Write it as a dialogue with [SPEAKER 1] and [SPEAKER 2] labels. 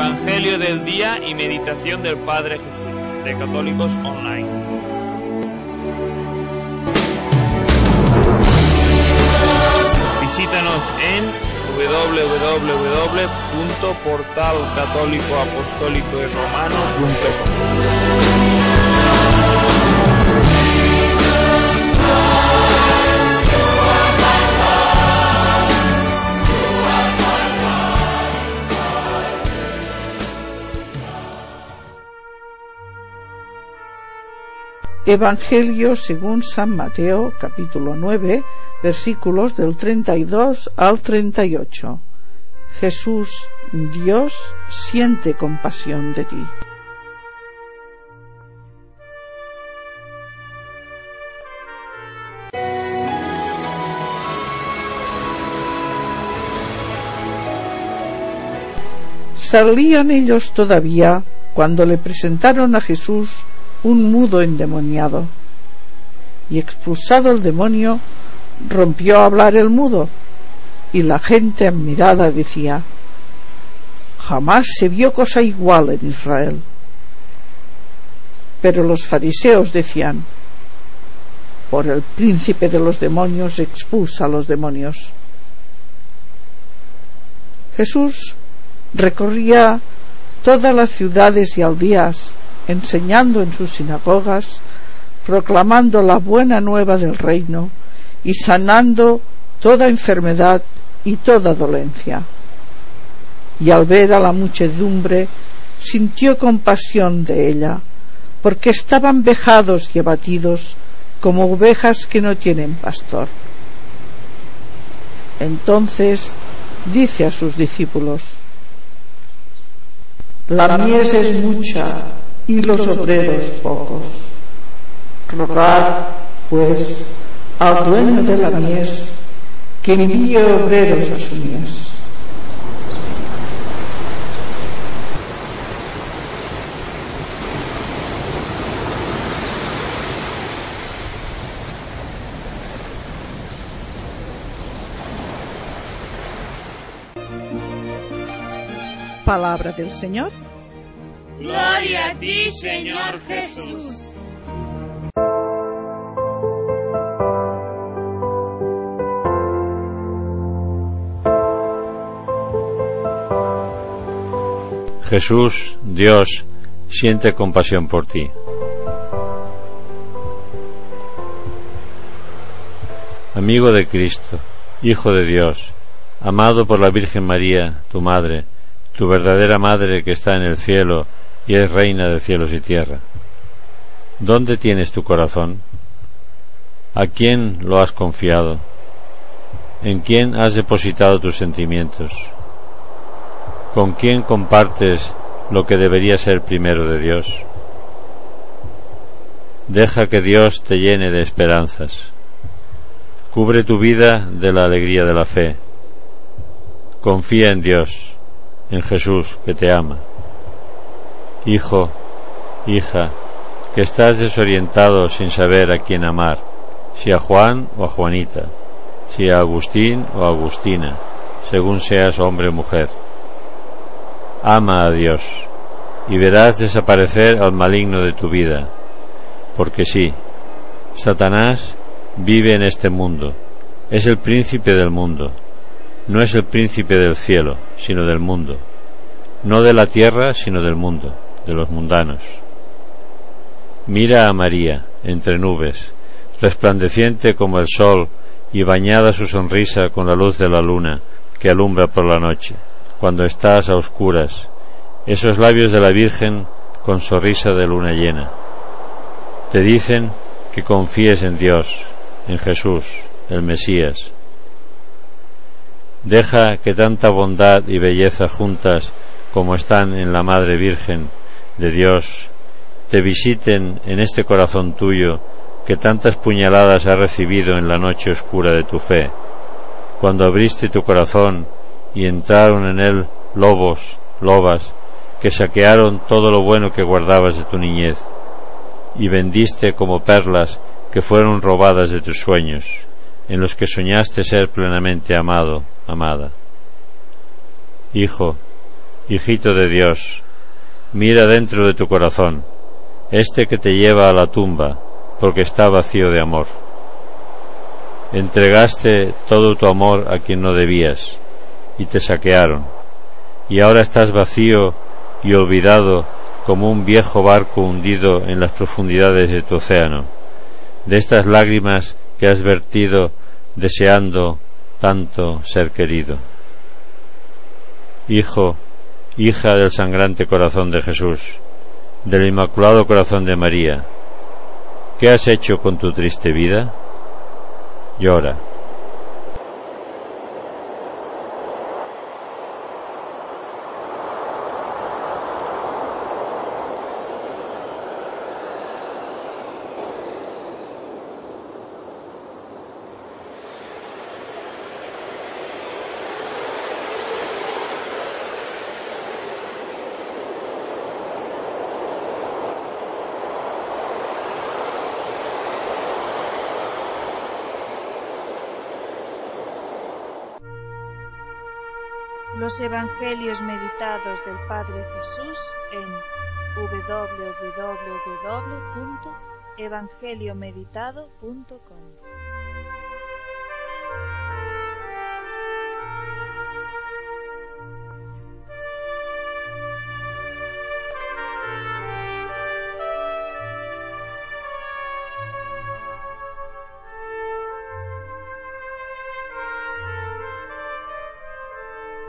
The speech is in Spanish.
[SPEAKER 1] Evangelio del día y meditación del Padre Jesús, de Católicos Online. Visítanos en www.portalcatólicoapostólicoromano.com.
[SPEAKER 2] Evangelio según San Mateo, capítulo 9, versículos del 32 al 38. Jesús, Dios, siente compasión de ti. Salían ellos todavía cuando le presentaron a Jesús un mudo endemoniado, y expulsado el demonio, rompió a hablar el mudo, y la gente admirada decía: jamás se vio cosa igual en Israel. Pero los fariseos decían: por el príncipe de los demonios expulsa a los demonios. Jesús recorría todas las ciudades y aldeas, enseñando en sus sinagogas, proclamando la buena nueva del reino y sanando toda enfermedad y toda dolencia. Y al ver a la muchedumbre, sintió compasión de ella, porque estaban vejados y abatidos como ovejas que no tienen pastor. Entonces dice a sus discípulos: la mies es mucha y los obreros pocos. Rogad, pues, al dueño de la mies que envíe obreros a su mies.
[SPEAKER 3] Palabra del Señor.
[SPEAKER 4] Gloria a ti, Señor Jesús.
[SPEAKER 5] Jesús, Dios, siente compasión por ti. Amigo de Cristo, Hijo de Dios, amado por la Virgen María, tu Madre, tu verdadera Madre que está en el cielo y es Reina de cielos y tierra. ¿Dónde tienes tu corazón? ¿A quién lo has confiado? ¿En quién has depositado tus sentimientos? ¿Con quién compartes lo que debería ser primero de Dios? Deja que Dios te llene de esperanzas. Cubre tu vida de la alegría de la fe. Confía en Dios, en Jesús, que te ama. Hijo, hija, que estás desorientado sin saber a quién amar, si a Juan o a Juanita, si a Agustín o a Agustina, según seas hombre o mujer. Ama a Dios, y verás desaparecer al maligno de tu vida, porque sí, Satanás vive en este mundo, es el príncipe del mundo, no es el príncipe del cielo, sino del mundo, no de la tierra, sino del mundo, de los mundanos. Mira a María, entre nubes, resplandeciente como el sol y bañada su sonrisa con la luz de la luna que alumbra por la noche, cuando estás a oscuras, esos labios de la Virgen con sonrisa de luna llena. Te dicen que confíes en Dios, en Jesús, el Mesías. Deja que tanta bondad y belleza juntas como están en la Madre Virgen de Dios te visiten en este corazón tuyo que tantas puñaladas ha recibido en la noche oscura de tu fe, cuando abriste tu corazón y entraron en él lobas, que saquearon todo lo bueno que guardabas de tu niñez, y vendiste como perlas que fueron robadas de tus sueños, en los que soñaste ser plenamente amado, amada. Hijo, Hijito de Dios, mira dentro de tu corazón, que te lleva a la tumba, porque está vacío de amor. Entregaste todo tu amor a quien no debías, y te saquearon, y ahora estás vacío y olvidado como un viejo barco hundido en las profundidades de tu océano, de estas lágrimas que has vertido deseando tanto ser querido. Hijo, hija del sangrante corazón de Jesús, del inmaculado corazón de María, ¿qué has hecho con tu triste vida? Llora.
[SPEAKER 6] Los Evangelios meditados del Padre Jesús en www.evangeliomeditado.com.